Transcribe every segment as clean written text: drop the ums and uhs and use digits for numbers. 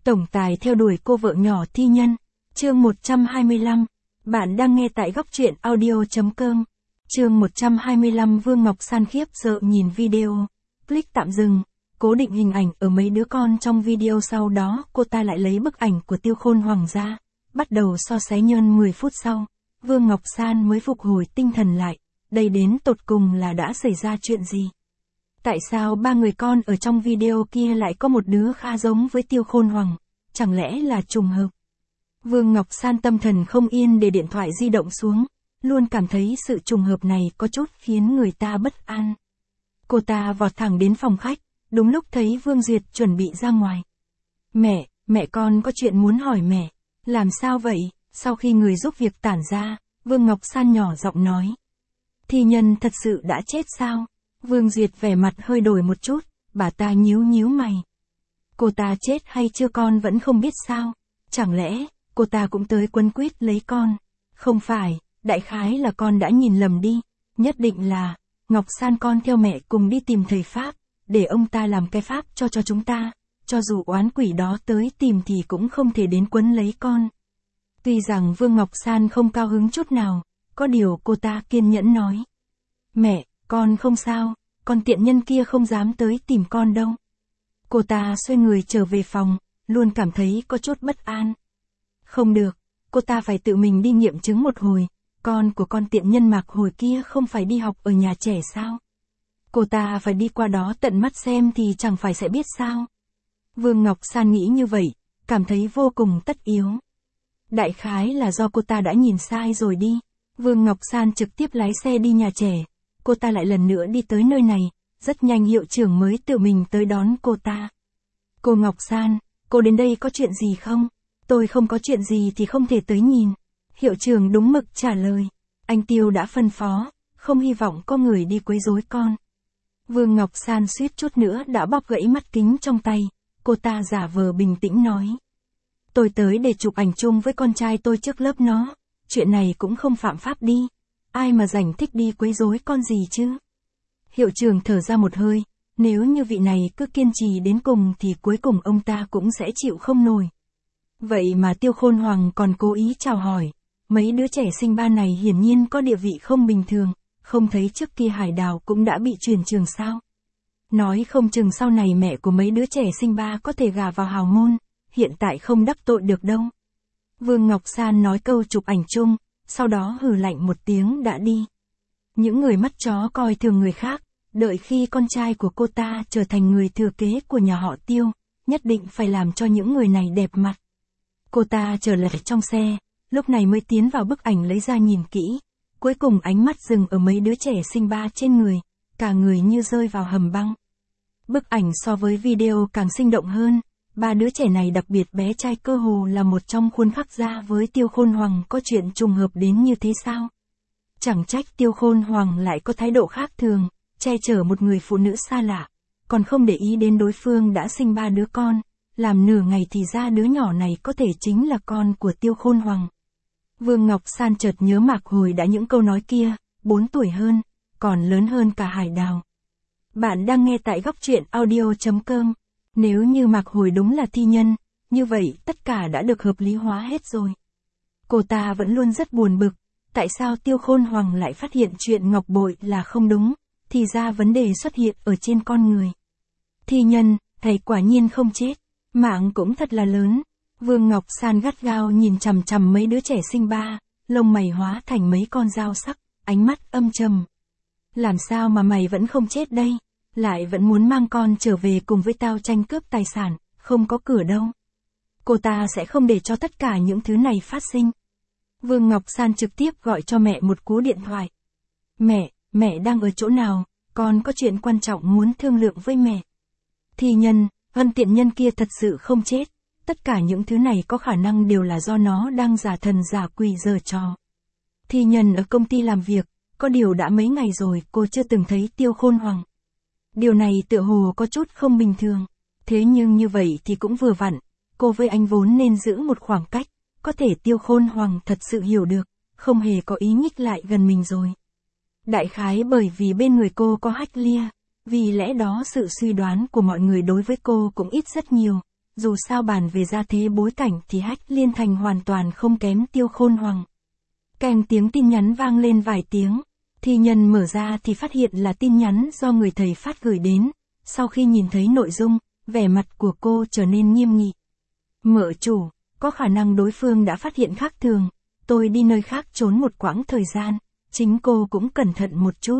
Tổng tài theo đuổi cô vợ nhỏ thi nhân. Chương 125. Bạn đang nghe tại góc truyện audio.com. Chương 125. Vương Ngọc San khiếp sợ nhìn video. Click tạm dừng. Cố định hình ảnh ở mấy đứa con trong video, sau đó cô ta lại lấy bức ảnh của Tiêu Khôn Hoàng ra, bắt đầu so sánh. Nhân 10 phút sau, Vương Ngọc San mới phục hồi tinh thần lại. Đây đến tột cùng là đã xảy ra chuyện gì? Tại sao ba người con ở trong video kia lại có một đứa khá giống với Tiêu Khôn Hoàng? Chẳng lẽ là trùng hợp? Vương Ngọc San tâm thần không yên để điện thoại di động xuống, luôn cảm thấy sự trùng hợp này có chút khiến người ta bất an. Cô ta vọt thẳng đến phòng khách, đúng lúc thấy Vương Duyệt chuẩn bị ra ngoài. Mẹ con có chuyện muốn hỏi mẹ. Làm sao vậy? Sau khi người giúp việc tản ra, Vương Ngọc San nhỏ giọng nói. Thi nhân thật sự đã chết sao? Vương Duyệt vẻ mặt hơi đổi một chút, bà ta nhíu mày. Cô ta chết hay chưa con vẫn không biết sao? Chẳng lẽ, cô ta cũng tới quấn quýt lấy con? Không phải, đại khái là con đã nhìn lầm đi. Nhất định là, Ngọc San con theo mẹ cùng đi tìm thầy Pháp, để ông ta làm cái Pháp cho chúng ta. Cho dù oán quỷ đó tới tìm thì cũng không thể đến quấn lấy con. Tuy rằng Vương Ngọc San không cao hứng chút nào, có điều cô ta kiên nhẫn nói. Mẹ, con không sao, con tiện nhân kia không dám tới tìm con đâu. Cô ta xoay người trở về phòng, luôn cảm thấy có chút bất an. Không được, cô ta phải tự mình đi nghiệm chứng một hồi, con của con tiện nhân Mạc hồi kia không phải đi học ở nhà trẻ sao? Cô ta phải đi qua đó tận mắt xem thì chẳng phải sẽ biết sao? Vương Ngọc San nghĩ như vậy, cảm thấy vô cùng tất yếu. Đại khái là do cô ta đã nhìn sai rồi đi. Vương Ngọc San trực tiếp lái xe đi nhà trẻ. Cô ta lại lần nữa đi tới nơi này, rất nhanh hiệu trưởng mới tự mình tới đón cô ta. Cô Ngọc San, cô đến đây có chuyện gì không? Tôi không có chuyện gì thì không thể tới nhìn. Hiệu trưởng đúng mực trả lời. Anh Tiêu đã phân phó, không hy vọng có người đi quấy rối con. Vương Ngọc San suýt chút nữa đã bóp gãy mắt kính trong tay. Cô ta giả vờ bình tĩnh nói. Tôi tới để chụp ảnh chung với con trai tôi trước lớp nó. Chuyện này cũng không phạm pháp đi. Ai mà rảnh thích đi quấy rối con gì chứ? Hiệu trưởng thở ra một hơi. Nếu như vị này cứ kiên trì đến cùng thì cuối cùng ông ta cũng sẽ chịu không nổi. Vậy mà Tiêu Khôn Hoàng còn cố ý chào hỏi. Mấy đứa trẻ sinh ba này hiển nhiên có địa vị không bình thường. Không thấy trước kia Hải Đào cũng đã bị chuyển trường sao? Nói không chừng sau này mẹ của mấy đứa trẻ sinh ba có thể gả vào hào môn. Hiện tại không đắc tội được đâu. Vương Ngọc San nói câu chụp ảnh chung, sau đó hừ lạnh một tiếng đã đi. Những người mắt chó coi thường người khác, đợi khi con trai của cô ta trở thành người thừa kế của nhà họ Tiêu, nhất định phải làm cho những người này đẹp mặt. Cô ta trở lại trong xe, lúc này mới tiến vào bức ảnh lấy ra nhìn kỹ, cuối cùng ánh mắt dừng ở mấy đứa trẻ sinh ba trên người, cả người như rơi vào hầm băng. Bức ảnh so với video càng sinh động hơn. Ba đứa trẻ này đặc biệt bé trai cơ hồ là một trong khuôn khắc ra với Tiêu Khôn Hoàng có chuyện trùng hợp đến như thế sao? Chẳng trách Tiêu Khôn Hoàng lại có thái độ khác thường, che chở một người phụ nữ xa lạ, còn không để ý đến đối phương đã sinh ba đứa con, làm nửa ngày thì ra đứa nhỏ này có thể chính là con của Tiêu Khôn Hoàng. Vương Ngọc San chợt nhớ Mạc Hồi đã những câu nói kia, 4 tuổi hơn, còn lớn hơn cả Hải Đào. Bạn đang nghe tại góc truyện audio.com. Nếu như Mạc Hồi đúng là thi nhân, như vậy tất cả đã được hợp lý hóa hết rồi. Cô ta vẫn luôn rất buồn bực, tại sao Tiêu Khôn Hoàng lại phát hiện chuyện ngọc bội là không đúng, thì ra vấn đề xuất hiện ở trên con người. Thi nhân, thầy quả nhiên không chết, mạng cũng thật là lớn. Vương Ngọc San gắt gao nhìn chằm chằm mấy đứa trẻ sinh ba, lông mày hóa thành mấy con dao sắc, ánh mắt âm trầm. Làm sao mà mày vẫn không chết đây? Lại vẫn muốn mang con trở về cùng với tao tranh cướp tài sản, không có cửa đâu. Cô ta sẽ không để cho tất cả những thứ này phát sinh. Vương Ngọc San trực tiếp gọi cho mẹ một cú điện thoại. Mẹ đang ở chỗ nào, con có chuyện quan trọng muốn thương lượng với mẹ. Thi nhân, Hân tiện nhân kia thật sự không chết, tất cả những thứ này có khả năng đều là do nó đang giả thần giả quỷ giở trò. Thi nhân ở công ty làm việc, có điều đã mấy ngày rồi cô chưa từng thấy Tiêu Khôn Hoàng. Điều này tựa hồ có chút không bình thường. Thế nhưng như vậy thì cũng vừa vặn, cô với anh vốn nên giữ một khoảng cách, có thể Tiêu Khôn Hoàng thật sự hiểu được, không hề có ý nhích lại gần mình rồi. Đại khái bởi vì bên người cô có Hách Lia, vì lẽ đó sự suy đoán của mọi người đối với cô cũng ít rất nhiều, dù sao bàn về gia thế bối cảnh thì Hách Liên Thành hoàn toàn không kém Tiêu Khôn Hoàng. Kèm tiếng tin nhắn vang lên vài tiếng, Thi Nhân mở ra thì phát hiện là tin nhắn do người thầy phát gửi đến. Sau khi nhìn thấy nội dung, vẻ mặt của cô trở nên nghiêm nghị. Mợ chủ, có khả năng đối phương đã phát hiện khác thường, tôi đi nơi khác trốn một quãng thời gian, chính cô cũng cẩn thận một chút.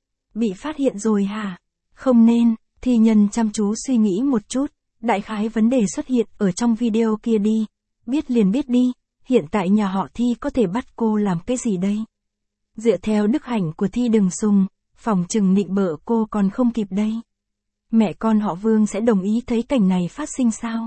Bị phát hiện rồi hả? Không nên, Thi Nhân chăm chú suy nghĩ một chút, đại khái vấn đề xuất hiện ở trong video kia đi, biết liền biết đi, hiện tại nhà họ Thi có thể bắt cô làm cái gì đây? Dựa theo đức hạnh của Thi Đừng Sùng, phòng chừng nịnh bợ cô còn không kịp đây. Mẹ con họ Vương sẽ đồng ý thấy cảnh này phát sinh sao?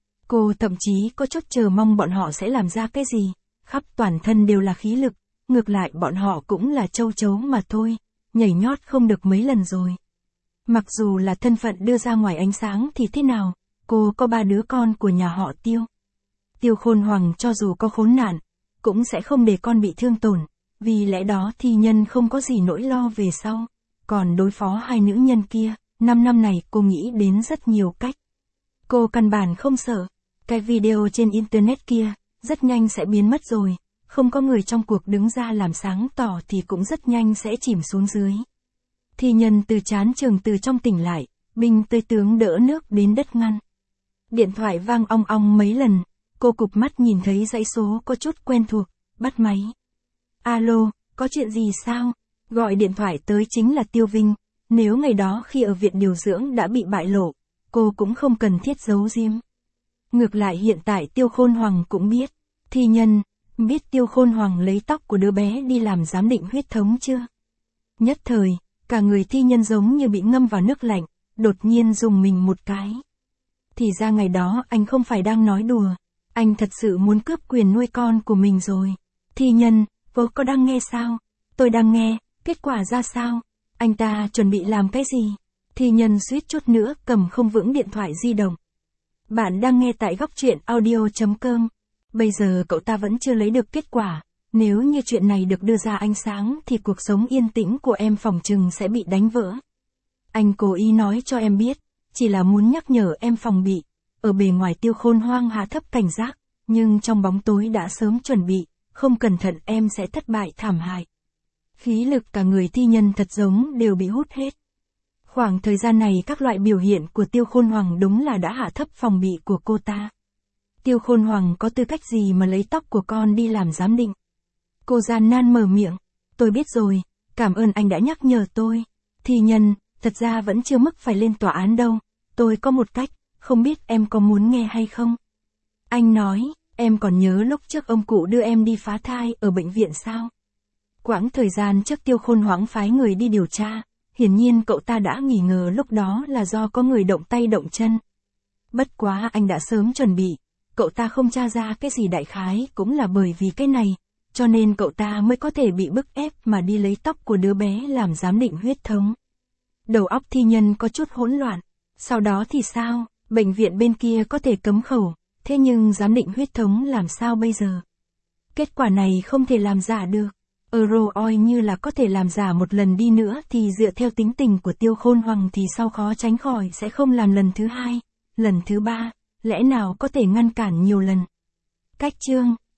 Cô thậm chí có chút chờ mong bọn họ sẽ làm ra cái gì, khắp toàn thân đều là khí lực, ngược lại bọn họ cũng là châu chấu mà thôi, nhảy nhót không được mấy lần rồi. Mặc dù là thân phận đưa ra ngoài ánh sáng thì thế nào, cô có 3 đứa con của nhà họ Tiêu. Tiêu Khôn Hoàng cho dù có khốn nạn, cũng sẽ không để con bị thương tổn, vì lẽ đó Thi Nhân không có gì nỗi lo về sau. Còn đối phó hai nữ nhân kia, 5 năm này cô nghĩ đến rất nhiều cách. Cô căn bản không sợ, cái video trên internet kia, rất nhanh sẽ biến mất rồi, không có người trong cuộc đứng ra làm sáng tỏ thì cũng rất nhanh sẽ chìm xuống dưới. Thi Nhân từ chán trường từ trong tỉnh lại, binh tươi tướng đỡ nước đến đất ngăn. Điện thoại vang ong ong mấy lần, cô cụp mắt nhìn thấy dãy số có chút quen thuộc, bắt máy. Alo, có chuyện gì sao? Gọi điện thoại tới chính là Tiêu Vinh, nếu ngày đó khi ở viện điều dưỡng đã bị bại lộ, cô cũng không cần thiết giấu giếm. Ngược lại hiện tại Tiêu Khôn Hoàng cũng biết, Thi Nhân, biết Tiêu Khôn Hoàng lấy tóc của đứa bé đi làm giám định huyết thống chưa? Nhất thời, cả người Thi Nhân giống như bị ngâm vào nước lạnh, đột nhiên rùng mình một cái. Thì ra ngày đó anh không phải đang nói đùa, anh thật sự muốn cướp quyền nuôi con của mình rồi. Thi Nhân, cô có đang nghe sao? Tôi đang nghe, kết quả ra sao? Anh ta chuẩn bị làm cái gì? Thi Nhân suýt chút nữa cầm không vững điện thoại di động. Bạn đang nghe tại góc truyện audio.com. Bây giờ cậu ta vẫn chưa lấy được kết quả. Nếu như chuyện này được đưa ra ánh sáng thì cuộc sống yên tĩnh của em phòng trừng sẽ bị đánh vỡ. Anh cố ý nói cho em biết, chỉ là muốn nhắc nhở em phòng bị. Ở bề ngoài Tiêu Khôn Hoang hạ thấp cảnh giác, nhưng trong bóng tối đã sớm chuẩn bị, không cẩn thận em sẽ thất bại thảm hại. Khí lực cả người Thi Nhân thật giống đều bị hút hết. Khoảng thời gian này các loại biểu hiện của Tiêu Khôn Hoàng đúng là đã hạ thấp phòng bị của cô ta. Tiêu Khôn Hoàng có tư cách gì mà lấy tóc của con đi làm giám định? Cô gian nan mở miệng, tôi biết rồi, cảm ơn anh đã nhắc nhở tôi. Thi Nhân, thật ra vẫn chưa mức phải lên tòa án đâu, tôi có một cách, không biết em có muốn nghe hay không? Anh nói, em còn nhớ lúc trước ông cụ đưa em đi phá thai ở bệnh viện sao? Quãng thời gian trước Tiêu Khôn Hoáng phái người đi điều tra, hiển nhiên cậu ta đã nghi ngờ lúc đó là do có người động tay động chân. Bất quá anh đã sớm chuẩn bị, cậu ta không tra ra cái gì đại khái cũng là bởi vì cái này, cho nên cậu ta mới có thể bị bức ép mà đi lấy tóc của đứa bé làm giám định huyết thống. Đầu óc Thi Nhân có chút hỗn loạn, sau đó thì sao, bệnh viện bên kia có thể cấm khẩu, thế nhưng giám định huyết thống làm sao bây giờ? Kết quả này không thể làm giả được. Oi như là có thể làm giả một lần đi nữa thì dựa theo tính tình của Tiêu Khôn Hoàng thì sau khó tránh khỏi sẽ không làm lần thứ 2, lần thứ 3, lẽ nào có thể ngăn cản nhiều lần. Cách chương